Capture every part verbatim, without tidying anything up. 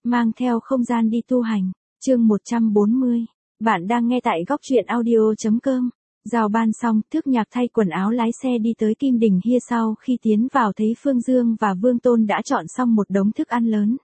mang theo không gian đi tu hành. Chương một trăm bốn mươi. Bạn đang nghe tại góc truyện audio chấm com. Giao ban xong, Thước Nhạc thay quần áo lái xe đi tới Kim Đình Hia, sau khi tiến vào thấy Phương Dương và Vương Tôn đã chọn xong một đống thức ăn lớn.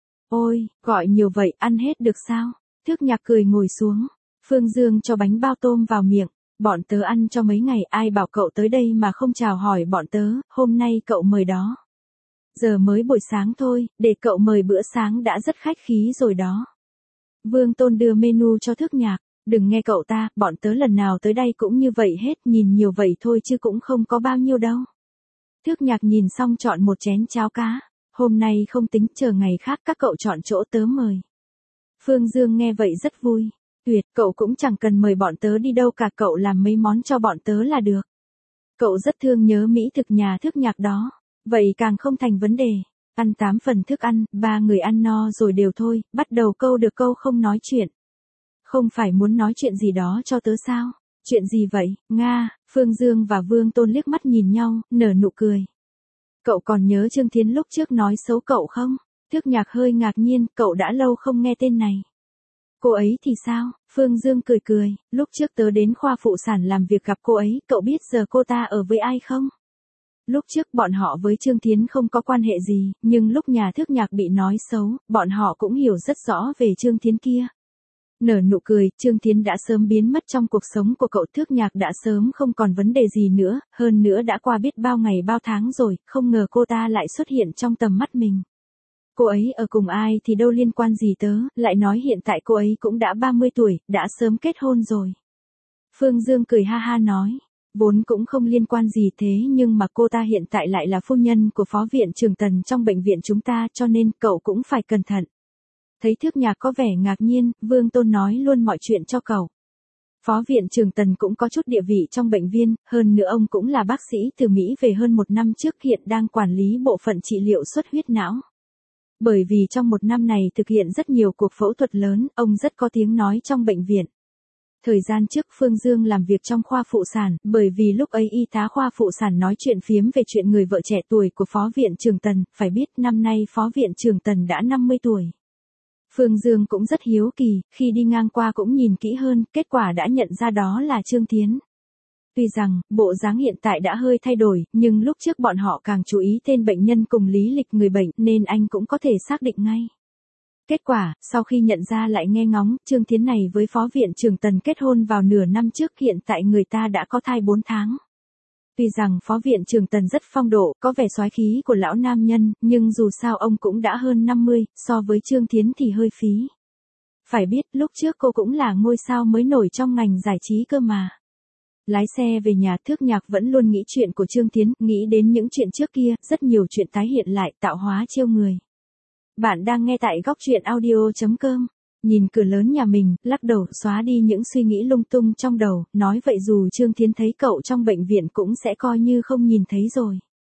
Ôi, gọi nhiều vậy, ăn hết được sao? Thước Nhạc cười ngồi xuống. Phương Dương cho bánh bao tôm vào miệng. Bọn tớ ăn cho mấy ngày, ai bảo cậu tới đây mà không chào hỏi bọn tớ, hôm nay cậu mời đó. Giờ mới buổi sáng thôi, để cậu mời bữa sáng đã rất khách khí rồi đó. Vương Tôn đưa menu cho Thước Nhạc. Đừng nghe cậu ta, bọn tớ lần nào tới đây cũng như vậy hết, nhìn nhiều vậy thôi chứ cũng không có bao nhiêu đâu. Thước Nhạc nhìn xong chọn một chén cháo cá. Hôm nay không tính, chờ ngày khác các cậu chọn chỗ tớ mời. Phương Dương nghe vậy rất vui. Tuyệt, cậu cũng chẳng cần mời bọn tớ đi đâu cả, cậu làm mấy món cho bọn tớ là được. Cậu rất thương nhớ mỹ thực nhà Thước Nhạc đó. Vậy càng không thành vấn đề. Ăn tám phần thức ăn, ba người ăn no rồi đều thôi, bắt đầu câu được câu không nói chuyện. Không phải muốn nói chuyện gì đó cho tớ sao? Chuyện gì vậy, Nga? Phương Dương và Vương Tôn liếc mắt nhìn nhau, nở nụ cười. Cậu còn nhớ Trương Thiến lúc trước nói xấu cậu không? Thước Nhạc hơi ngạc nhiên, cậu đã lâu không nghe tên này. Cô ấy thì sao? Phương Dương cười cười, lúc trước tớ đến khoa phụ sản làm việc gặp cô ấy, cậu biết giờ cô ta ở với ai không? Lúc trước bọn họ với Trương Thiến không có quan hệ gì, nhưng lúc nhà Thước Nhạc bị nói xấu, bọn họ cũng hiểu rất rõ về Trương Thiến kia. Nở nụ cười, Trương Thiến đã sớm biến mất trong cuộc sống của cậu, Thước Nhạc đã sớm không còn vấn đề gì nữa, hơn nữa đã qua biết bao ngày bao tháng rồi, không ngờ cô ta lại xuất hiện trong tầm mắt mình. Cô ấy ở cùng ai thì đâu liên quan gì tớ, lại nói hiện tại cô ấy cũng đã ba mươi tuổi, đã sớm kết hôn rồi. Phương Dương cười ha ha nói, vốn cũng không liên quan gì thế nhưng mà cô ta hiện tại lại là phu nhân của phó viện trưởng Tần trong bệnh viện chúng ta, cho nên cậu cũng phải cẩn thận. Thấy Thước Nhạc có vẻ ngạc nhiên, Vương Tôn nói luôn mọi chuyện cho cậu. Phó viện trưởng Tần cũng có chút địa vị trong bệnh viện, hơn nữa ông cũng là bác sĩ từ Mỹ về hơn một năm trước, hiện đang quản lý bộ phận trị liệu xuất huyết não. Bởi vì trong một năm này thực hiện rất nhiều cuộc phẫu thuật lớn, ông rất có tiếng nói trong bệnh viện. Thời gian trước Phương Dương làm việc trong khoa phụ sản, bởi vì lúc ấy y tá khoa phụ sản nói chuyện phiếm về chuyện người vợ trẻ tuổi của phó viện trưởng Tần, phải biết năm nay phó viện trưởng Tần đã năm mươi tuổi. Phương Dương cũng rất hiếu kỳ, khi đi ngang qua cũng nhìn kỹ hơn, kết quả đã nhận ra đó là Trương Thiến. Tuy rằng, bộ dáng hiện tại đã hơi thay đổi, nhưng lúc trước bọn họ càng chú ý tên bệnh nhân cùng lý lịch người bệnh, nên anh cũng có thể xác định ngay. Kết quả, sau khi nhận ra lại nghe ngóng, Trương Thiến này với phó viện trưởng Tần kết hôn vào nửa năm trước, hiện tại người ta đã có thai bốn tháng. Tuy rằng phó viện trưởng Tần rất phong độ, có vẻ soái khí của lão nam nhân, nhưng dù sao ông cũng đã hơn năm mươi, so với Trương Thiến thì hơi phí. Phải biết, lúc trước cô cũng là ngôi sao mới nổi trong ngành giải trí cơ mà. Lái xe về nhà, Thước Nhạc vẫn luôn nghĩ chuyện của Trương Thiến, nghĩ đến những chuyện trước kia, rất nhiều chuyện tái hiện lại, tạo hóa trêu người. Bạn đang nghe tại góc truyện audio chấm com. Nhìn cửa lớn nhà mình, lắc đầu, xóa đi những suy nghĩ lung tung trong đầu, nói vậy dù Trương Thiến thấy cậu trong bệnh viện cũng sẽ coi như không nhìn thấy rồi.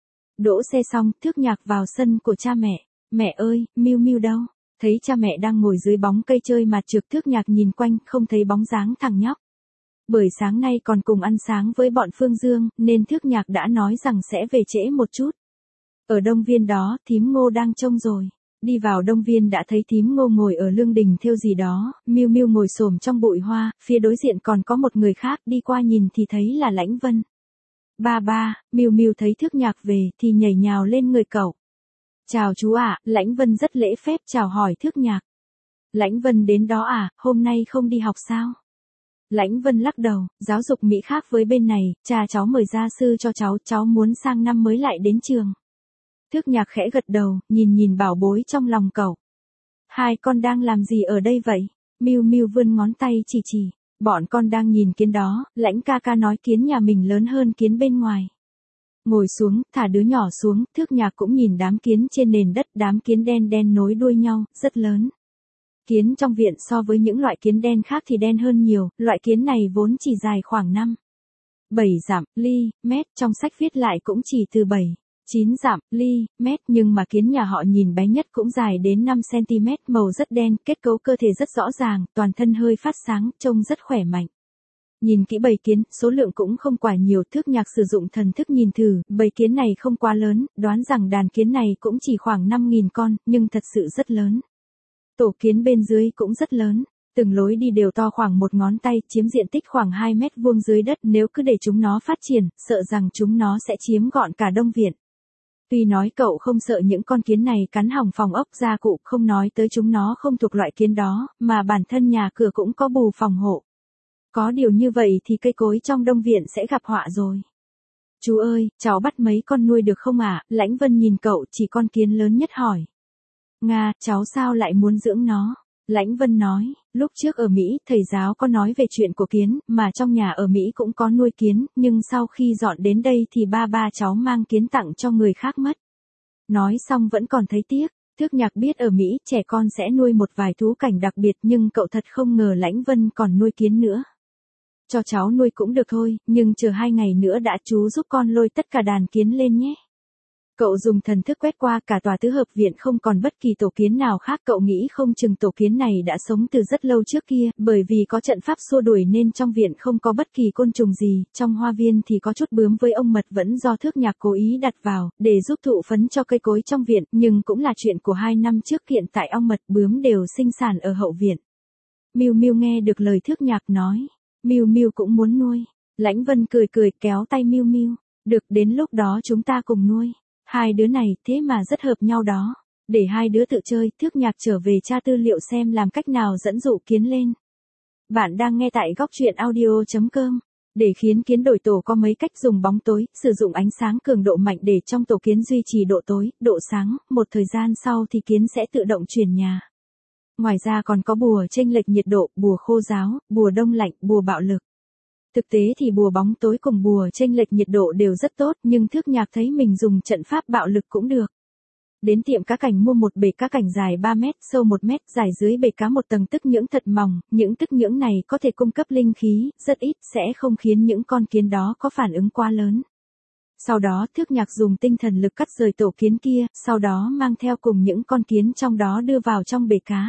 Đỗ xe xong, Thước Nhạc vào sân của cha mẹ. Mẹ ơi, Miu Miu đâu? Thấy cha mẹ đang ngồi dưới bóng cây chơi mạt trượt, Thước Nhạc nhìn quanh, không thấy bóng dáng thằng nhóc. Bởi sáng nay còn cùng ăn sáng với bọn Phương Dương, nên Thước Nhạc đã nói rằng sẽ về trễ một chút. Ở Đông Viên đó, thím Ngô đang trông rồi. Đi vào Đông Viên đã thấy thím Ngô ngồi ở lương đình thêu gì đó, Miu Miu ngồi xổm trong bụi hoa, phía đối diện còn có một người khác, đi qua nhìn thì thấy là Lãnh Vân. Ba ba, Miu Miu thấy Thước Nhạc về thì nhảy nhào lên người cậu. Chào chú ạ, Lãnh Vân rất lễ phép chào hỏi Thước Nhạc. Lãnh Vân đến đó à, hôm nay không đi học sao? Lãnh Vân lắc đầu, giáo dục Mỹ khác với bên này, cha cháu mời gia sư cho cháu, cháu muốn sang năm mới lại đến trường. Thước Nhạc khẽ gật đầu, nhìn nhìn bảo bối trong lòng cậu. Hai con đang làm gì ở đây vậy? Miu Miu vươn ngón tay chỉ chỉ, bọn con đang nhìn kiến đó, Lãnh ca ca nói kiến nhà mình lớn hơn kiến bên ngoài. Ngồi xuống, thả đứa nhỏ xuống, Thước Nhạc cũng nhìn đám kiến trên nền đất, đám kiến đen đen nối đuôi nhau, rất lớn. Kiến trong viện so với những loại kiến đen khác thì đen hơn nhiều, loại kiến này vốn chỉ dài khoảng năm, bảy dặm, ly, mét, trong sách viết lại cũng chỉ từ bảy, chín dặm, ly, mét, nhưng mà kiến nhà họ nhìn bé nhất cũng dài đến năm xăng-ti-mét, màu rất đen, kết cấu cơ thể rất rõ ràng, toàn thân hơi phát sáng, trông rất khỏe mạnh. Nhìn kỹ bầy kiến, số lượng cũng không quá nhiều, Thước Nhạc sử dụng thần thức nhìn thử, bầy kiến này không quá lớn, đoán rằng đàn kiến này cũng chỉ khoảng năm nghìn con, nhưng thật sự rất lớn. Tổ kiến bên dưới cũng rất lớn. Từng lối đi đều to khoảng một ngón tay, chiếm diện tích khoảng hai mét vuông dưới đất, nếu cứ để chúng nó phát triển, sợ rằng chúng nó sẽ chiếm gọn cả đông viện. Tuy nói cậu không sợ những con kiến này cắn hỏng phòng ốc gia cụ, không nói tới chúng nó không thuộc loại kiến đó, mà bản thân nhà cửa cũng có bù phòng hộ. Có điều như vậy thì cây cối trong đông viện sẽ gặp họa rồi. Chú ơi, cháu bắt mấy con nuôi được không ạ? À? Lãnh Vân nhìn cậu chỉ con kiến lớn nhất hỏi. Nga, cháu sao lại muốn dưỡng nó? Lãnh Vân nói, lúc trước ở Mỹ, thầy giáo có nói về chuyện của kiến, mà trong nhà ở Mỹ cũng có nuôi kiến, nhưng sau khi dọn đến đây thì ba ba cháu mang kiến tặng cho người khác mất. Nói xong vẫn còn thấy tiếc, Thước Nhạc biết ở Mỹ trẻ con sẽ nuôi một vài thú cảnh đặc biệt, nhưng cậu thật không ngờ Lãnh Vân còn nuôi kiến nữa. Cho cháu nuôi cũng được thôi, nhưng chờ hai ngày nữa đã chú giúp con lôi tất cả đàn kiến lên nhé. Cậu dùng thần thức quét qua cả tòa tứ hợp viện không còn bất kỳ tổ kiến nào khác, cậu nghĩ không chừng tổ kiến này đã sống từ rất lâu trước kia, bởi vì có trận pháp xua đuổi nên trong viện không có bất kỳ côn trùng gì, trong hoa viên thì có chút bướm với ong mật vẫn do Thước Nhạc cố ý đặt vào, để giúp thụ phấn cho cây cối trong viện, nhưng cũng là chuyện của hai năm trước, hiện tại ong mật bướm đều sinh sản ở hậu viện. Miu Miu nghe được lời Thước Nhạc nói, Miu Miu cũng muốn nuôi. Lãnh Vân cười cười kéo tay Miu Miu, được, đến lúc đó chúng ta cùng nuôi. Hai đứa này thế mà rất hợp nhau đó. Để hai đứa tự chơi, Thước Nhạc trở về tra tư liệu xem làm cách nào dẫn dụ kiến lên. Bạn đang nghe tại góc truyện audio chấm com. Để khiến kiến đổi tổ có mấy cách: dùng bóng tối, sử dụng ánh sáng cường độ mạnh để trong tổ kiến duy trì độ tối, độ sáng, một thời gian sau thì kiến sẽ tự động chuyển nhà. Ngoài ra còn có bùa chênh lệch nhiệt độ, bùa khô ráo, bùa đông lạnh, bùa bạo lực. Thực tế thì bùa bóng tối cùng bùa chênh lệch nhiệt độ đều rất tốt, nhưng Thước Nhạc thấy mình dùng trận pháp bạo lực cũng được. Đến tiệm cá cảnh mua một bể cá cảnh dài ba mét, sâu một mét, dài dưới bể cá một tầng tức nhưỡng thật mỏng, những tức nhưỡng này có thể cung cấp linh khí, rất ít, sẽ không khiến những con kiến đó có phản ứng quá lớn. Sau đó Thước Nhạc dùng tinh thần lực cắt rời tổ kiến kia, sau đó mang theo cùng những con kiến trong đó đưa vào trong bể cá.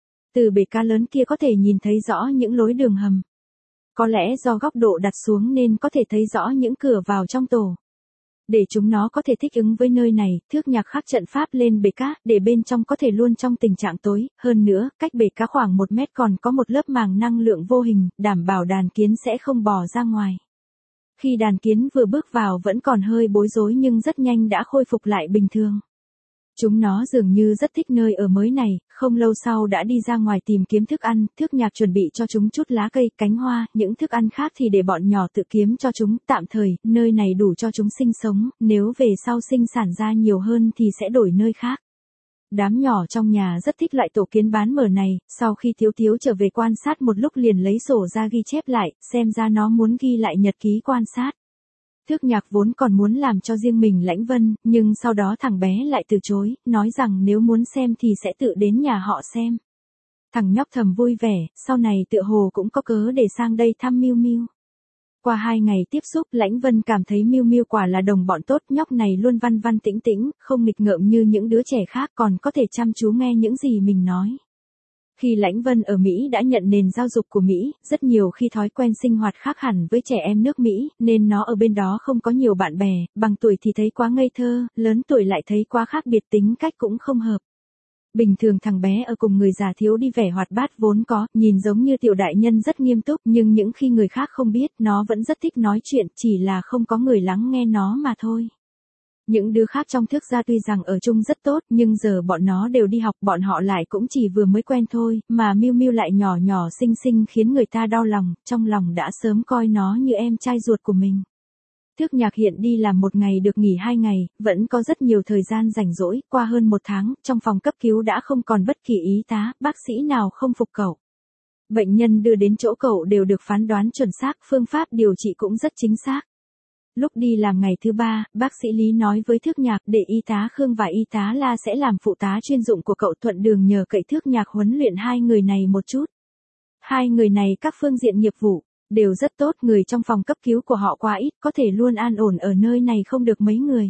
Từ bể cá lớn kia có thể nhìn thấy rõ những lối đường hầm. Có lẽ do góc độ đặt xuống nên có thể thấy rõ những cửa vào trong tổ. Để chúng nó có thể thích ứng với nơi này, Thước Nhạc khắc trận pháp lên bể cá, để bên trong có thể luôn trong tình trạng tối. Hơn nữa, cách bể cá khoảng một mét còn có một lớp màng năng lượng vô hình, đảm bảo đàn kiến sẽ không bò ra ngoài. Khi đàn kiến vừa bước vào vẫn còn hơi bối rối nhưng rất nhanh đã khôi phục lại bình thường. Chúng nó dường như rất thích nơi ở mới này, không lâu sau đã đi ra ngoài tìm kiếm thức ăn. Thước Nhạc chuẩn bị cho chúng chút lá cây, cánh hoa, những thức ăn khác thì để bọn nhỏ tự kiếm cho chúng. Tạm thời, nơi này đủ cho chúng sinh sống, nếu về sau sinh sản ra nhiều hơn thì sẽ đổi nơi khác. Đám nhỏ trong nhà rất thích loại tổ kiến bán mở này, sau khi Thiếu Thiếu trở về quan sát một lúc liền lấy sổ ra ghi chép lại, xem ra nó muốn ghi lại nhật ký quan sát. Thước Nhạc vốn còn muốn làm cho riêng mình Lãnh Vân, nhưng sau đó thằng bé lại từ chối, nói rằng nếu muốn xem thì sẽ tự đến nhà họ xem. Thằng nhóc thầm vui vẻ, sau này tựa hồ cũng có cớ để sang đây thăm Miu Miu. Qua hai ngày tiếp xúc, Lãnh Vân cảm thấy Miu Miu quả là đồng bọn tốt, nhóc này luôn văn văn tĩnh tĩnh, không nghịch ngợm như những đứa trẻ khác, còn có thể chăm chú nghe những gì mình nói. Khi Lãnh Vân ở Mỹ đã nhận nền giáo dục của Mỹ, rất nhiều khi thói quen sinh hoạt khác hẳn với trẻ em nước Mỹ, nên nó ở bên đó không có nhiều bạn bè, bằng tuổi thì thấy quá ngây thơ, lớn tuổi lại thấy quá khác biệt, tính cách cũng không hợp. Bình thường thằng bé ở cùng người già thiếu đi vẻ hoạt bát vốn có, nhìn giống như tiểu đại nhân rất nghiêm túc, nhưng những khi người khác không biết, nó vẫn rất thích nói chuyện, chỉ là không có người lắng nghe nó mà thôi. Những đứa khác trong Thước gia tuy rằng ở chung rất tốt, nhưng giờ bọn nó đều đi học, bọn họ lại cũng chỉ vừa mới quen thôi, mà Miu Miu lại nhỏ nhỏ xinh xinh khiến người ta đau lòng, trong lòng đã sớm coi nó như em trai ruột của mình. Thước Nhạc hiện đi làm một ngày được nghỉ hai ngày, vẫn có rất nhiều thời gian rảnh rỗi, qua hơn một tháng, trong phòng cấp cứu đã không còn bất kỳ y tá, bác sĩ nào không phục cậu. Bệnh nhân đưa đến chỗ cậu đều được phán đoán chuẩn xác, phương pháp điều trị cũng rất chính xác. Lúc đi làm ngày thứ ba, bác sĩ Lý nói với Thước Nhạc để y tá Khương và y tá La sẽ làm phụ tá chuyên dụng của cậu, thuận đường nhờ cậy Thước Nhạc huấn luyện hai người này một chút. Hai người này các phương diện nghiệp vụ đều rất tốt, người trong phòng cấp cứu của họ quá ít, có thể luôn an ổn ở nơi này không được mấy người.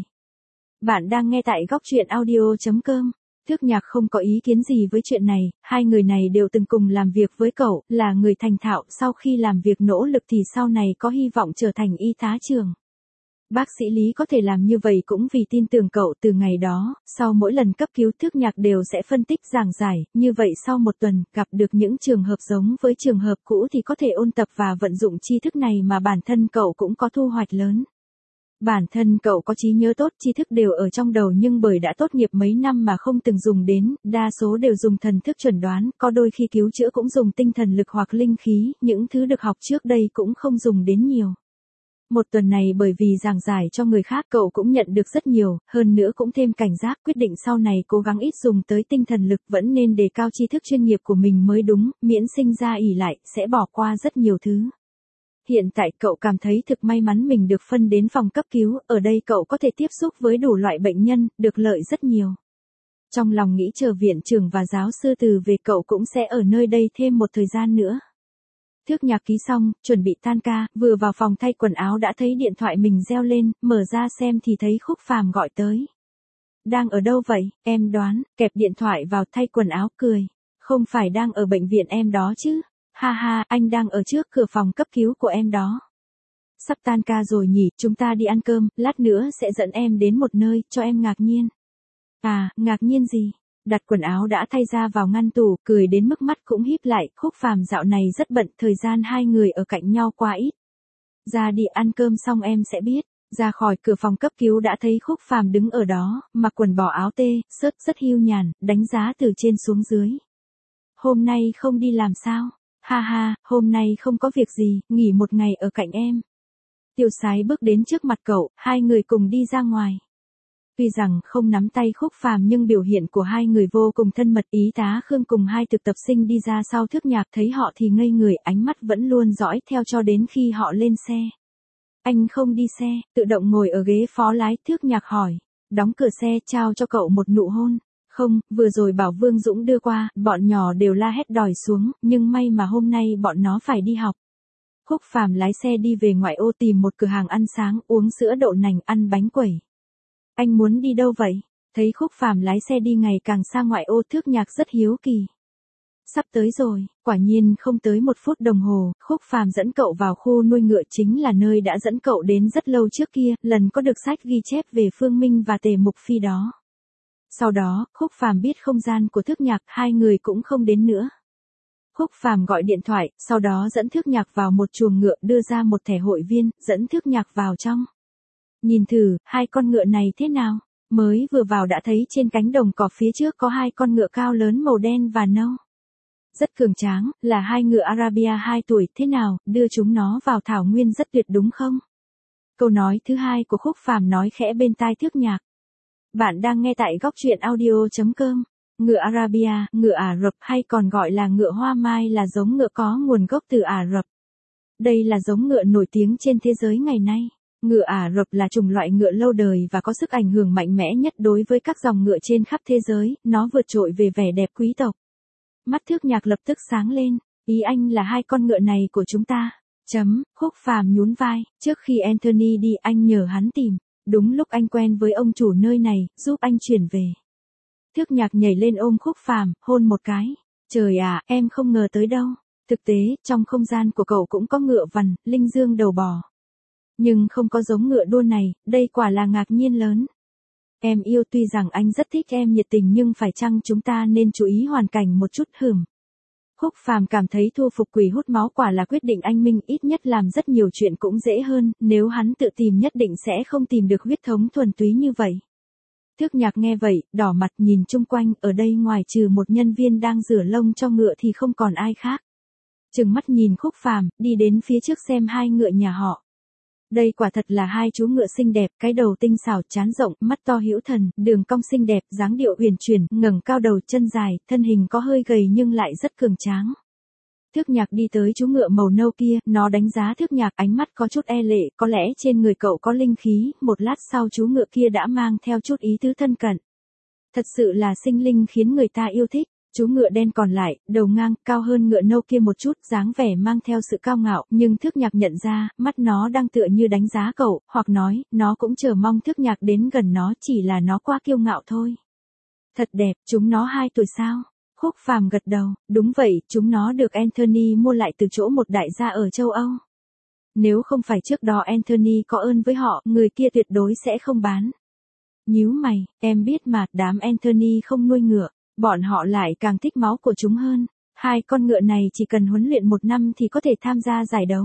Bạn đang nghe tại góc truyện audio chấm com. Thước Nhạc không có ý kiến gì với chuyện này, hai người này đều từng cùng làm việc với cậu, là người thành thạo, sau khi làm việc nỗ lực thì sau này có hy vọng trở thành y tá trưởng. Bác sĩ Lý có thể làm như vậy cũng vì tin tưởng cậu. Từ ngày đó, sau mỗi lần cấp cứu Thước Nhạc đều sẽ phân tích giảng giải, như vậy sau một tuần, gặp được những trường hợp giống với trường hợp cũ thì có thể ôn tập và vận dụng tri thức này mà bản thân cậu cũng có thu hoạch lớn. Bản thân cậu có trí nhớ tốt, tri thức đều ở trong đầu nhưng bởi đã tốt nghiệp mấy năm mà không từng dùng đến, đa số đều dùng thần thức chuẩn đoán, có đôi khi cứu chữa cũng dùng tinh thần lực hoặc linh khí, những thứ được học trước đây cũng không dùng đến nhiều. Một tuần này bởi vì giảng giải cho người khác cậu cũng nhận được rất nhiều, hơn nữa cũng thêm cảnh giác, quyết định sau này cố gắng ít dùng tới tinh thần lực, vẫn nên đề cao tri thức chuyên nghiệp của mình mới đúng, miễn sinh ra ỷ lại, sẽ bỏ qua rất nhiều thứ. Hiện tại cậu cảm thấy thực may mắn mình được phân đến phòng cấp cứu, ở đây cậu có thể tiếp xúc với đủ loại bệnh nhân, được lợi rất nhiều. Trong lòng nghĩ chờ viện trưởng và giáo sư từ về cậu cũng sẽ ở nơi đây thêm một thời gian nữa. Thước Nhạc ký xong, chuẩn bị tan ca, vừa vào phòng thay quần áo đã thấy điện thoại mình reo lên, mở ra xem thì thấy Khúc Phàm gọi tới. Đang ở đâu vậy, em đoán, kẹp điện thoại vào thay quần áo cười. Không phải đang ở bệnh viện em đó chứ? Ha ha, anh đang ở trước cửa phòng cấp cứu của em đó. Sắp tan ca rồi nhỉ, chúng ta đi ăn cơm, lát nữa sẽ dẫn em đến một nơi, cho em ngạc nhiên. À, ngạc nhiên gì? Đặt quần áo đã thay ra vào ngăn tủ, cười đến mức mắt cũng híp lại, Khúc Phàm dạo này rất bận, thời gian hai người ở cạnh nhau quá ít. Ra đi ăn cơm xong em sẽ biết. Ra khỏi cửa phòng cấp cứu đã thấy Khúc Phàm đứng ở đó, mặc quần bò áo tê, sớt rất hiu nhàn, đánh giá từ trên xuống dưới. Hôm nay không đi làm sao? Ha ha, hôm nay không có việc gì, nghỉ một ngày ở cạnh em. Tiêu Sái bước đến trước mặt cậu, hai người cùng đi ra ngoài. Tuy rằng không nắm tay Khúc Phàm nhưng biểu hiện của hai người vô cùng thân mật. Y tá Khương cùng hai thực tập sinh đi ra sau Thước Nhạc thấy họ thì ngây người, ánh mắt vẫn luôn dõi theo cho đến khi họ lên xe. Anh không đi xe, tự động ngồi ở ghế phó lái, Thước Nhạc hỏi. Đóng cửa xe, trao cho cậu một nụ hôn. Không, vừa rồi bảo Vương Dũng đưa qua, bọn nhỏ đều la hét đòi xuống, nhưng may mà hôm nay bọn nó phải đi học. Khúc Phàm lái xe đi về ngoại ô tìm một cửa hàng ăn sáng, uống sữa đậu nành, ăn bánh quẩy. Anh muốn đi đâu vậy? Thấy Khúc Phàm lái xe đi ngày càng xa ngoại ô, Thước Nhạc rất hiếu kỳ. Sắp tới rồi, quả nhiên không tới một phút đồng hồ, Khúc Phàm dẫn cậu vào khu nuôi ngựa, chính là nơi đã dẫn cậu đến rất lâu trước kia, lần có được sách ghi chép về Phương Minh và Tề Mục Phi đó. Sau đó, Khúc Phàm biết không gian của Thước Nhạc, hai người cũng không đến nữa. Khúc Phàm gọi điện thoại, sau đó dẫn Thước Nhạc vào một chuồng ngựa, đưa ra một thẻ hội viên, dẫn Thước Nhạc vào trong. Nhìn thử, hai con ngựa này thế nào? Mới vừa vào đã thấy trên cánh đồng cỏ phía trước có hai con ngựa cao lớn màu đen và nâu. Rất cường tráng, là hai ngựa Arabia hai tuổi, thế nào, đưa chúng nó vào thảo nguyên rất tuyệt đúng không? Câu nói thứ hai của Khúc Phàm nói khẽ bên tai Thước Nhạc. Bạn đang nghe tại góc truyện audio chấm com. Ngựa Arabia, ngựa Ả Rập hay còn gọi là ngựa Hoa Mai là giống ngựa có nguồn gốc từ Ả Rập. Đây là giống ngựa nổi tiếng trên thế giới ngày nay. Ngựa Ả Rập là chủng loại ngựa lâu đời và có sức ảnh hưởng mạnh mẽ nhất đối với các dòng ngựa trên khắp thế giới, nó vượt trội về vẻ đẹp quý tộc. Mắt Thước Nhạc lập tức sáng lên, ý anh là hai con ngựa này của chúng ta. Chấm, Khúc Phàm nhún vai, trước khi Anthony đi anh nhờ hắn tìm. Đúng lúc anh quen với ông chủ nơi này, giúp anh chuyển về. Thước Nhạc nhảy lên ôm Khúc Phàm, hôn một cái. Trời à, em không ngờ tới đâu. Thực tế, trong không gian của cậu cũng có ngựa vằn, linh dương đầu bò. Nhưng không có giống ngựa đua này, đây quả là ngạc nhiên lớn. Em yêu, tuy rằng anh rất thích em nhiệt tình nhưng phải chăng chúng ta nên chú ý hoàn cảnh một chút hửm. Khúc Phàm cảm thấy thu phục quỷ hút máu quả là quyết định anh minh, ít nhất làm rất nhiều chuyện cũng dễ hơn, nếu hắn tự tìm nhất định sẽ không tìm được huyết thống thuần túy như vậy. Thước Nhạc nghe vậy, đỏ mặt nhìn chung quanh, ở đây ngoài trừ một nhân viên đang rửa lông cho ngựa thì không còn ai khác. Trừng mắt nhìn Khúc Phàm, đi đến phía trước xem hai ngựa nhà họ. Đây quả thật là hai chú ngựa xinh đẹp, cái đầu tinh xảo, trán rộng, mắt to hữu thần, đường cong xinh đẹp, dáng điệu huyền chuyển, ngẩng cao đầu, chân dài, thân hình có hơi gầy nhưng lại rất cường tráng. Thước Nhạc đi tới chú ngựa màu nâu kia, nó đánh giá Thước Nhạc, ánh mắt có chút e lệ, có lẽ trên người cậu có linh khí, một lát sau chú ngựa kia đã mang theo chút ý tứ thân cận. Thật sự là sinh linh khiến người ta yêu thích. Chú ngựa đen còn lại, đầu ngang, cao hơn ngựa nâu kia một chút, dáng vẻ mang theo sự cao ngạo, nhưng Thước Nhạc nhận ra, mắt nó đang tựa như đánh giá cậu, hoặc nói, nó cũng chờ mong Thước Nhạc đến gần nó, chỉ là nó quá kiêu ngạo thôi. Thật đẹp, chúng nó hai tuổi sao? Khúc Phàm gật đầu, đúng vậy, chúng nó được Anthony mua lại từ chỗ một đại gia ở châu Âu. Nếu không phải trước đó Anthony có ơn với họ, người kia tuyệt đối sẽ không bán. Nhíu mày, em biết mà, đám Anthony không nuôi ngựa, bọn họ lại càng thích máu của chúng hơn. Hai con ngựa này chỉ cần huấn luyện một năm thì có thể tham gia giải đấu.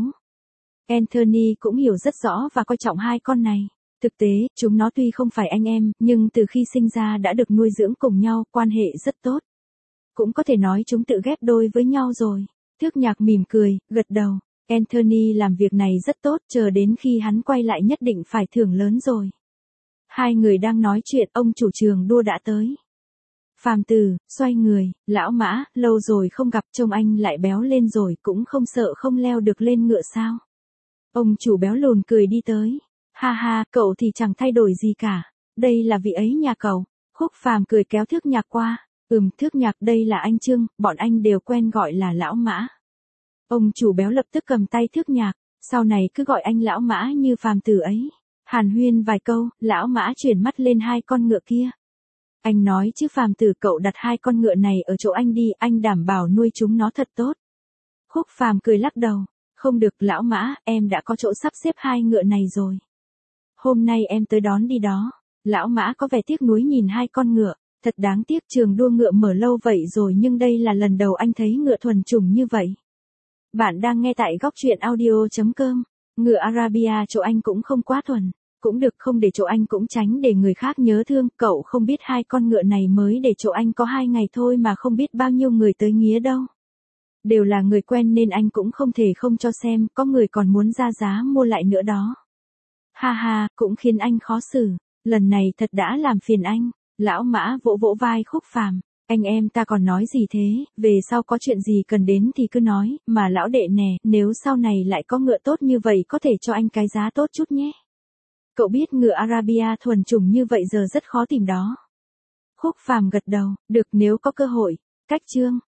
Anthony cũng hiểu rất rõ và coi trọng hai con này. Thực tế, chúng nó tuy không phải anh em, nhưng từ khi sinh ra đã được nuôi dưỡng cùng nhau, quan hệ rất tốt. Cũng có thể nói chúng tự ghép đôi với nhau rồi. Thước Nhạc mỉm cười, gật đầu. Anthony làm việc này rất tốt, chờ đến khi hắn quay lại nhất định phải thưởng lớn rồi. Hai người đang nói chuyện, ông chủ trường đua đã tới. Phàm Tử, xoay người, lão Mã, lâu rồi không gặp, trông anh lại béo lên rồi, cũng không sợ không leo được lên ngựa sao. Ông chủ béo lùn cười đi tới. Ha ha, cậu thì chẳng thay đổi gì cả. Đây là vị ấy nhà cậu. Khúc Phàm cười kéo Thước Nhạc qua. Ừm, Thước Nhạc, đây là anh Trương, bọn anh đều quen gọi là lão Mã. Ông chủ béo lập tức cầm tay Thước Nhạc, sau này cứ gọi anh lão Mã như Phàm Tử ấy. Hàn huyên vài câu, lão Mã chuyển mắt lên hai con ngựa kia. Anh nói chứ Phàm Tử, cậu đặt hai con ngựa này ở chỗ anh đi, anh đảm bảo nuôi chúng nó thật tốt. Khúc Phàm cười lắc đầu. Không được lão Mã, em đã có chỗ sắp xếp hai ngựa này rồi. Hôm nay em tới đón đi đó. Lão Mã có vẻ tiếc nuối nhìn hai con ngựa. Thật đáng tiếc, trường đua ngựa mở lâu vậy rồi nhưng đây là lần đầu anh thấy ngựa thuần chủng như vậy. Bạn đang nghe tại góc truyện audio chấm com. Ngựa Arabia chỗ anh cũng không quá thuần. Cũng được, không để chỗ anh cũng tránh để người khác nhớ thương. Cậu không biết hai con ngựa này mới để chỗ anh có hai ngày thôi mà không biết bao nhiêu người tới nghía đâu. Đều là người quen nên anh cũng không thể không cho xem, có người còn muốn ra giá mua lại nữa đó. Ha ha, cũng khiến anh khó xử. Lần này thật đã làm phiền anh. Lão Mã vỗ vỗ vai Khúc Phàm. Anh em ta còn nói gì thế, về sau có chuyện gì cần đến thì cứ nói, mà lão đệ nè, nếu sau này lại có ngựa tốt như vậy có thể cho anh cái giá tốt chút nhé. Cậu biết ngựa Arabia thuần chủng như vậy giờ rất khó tìm đó. Khúc Phàm gật đầu, được, nếu có cơ hội. Cách Trương.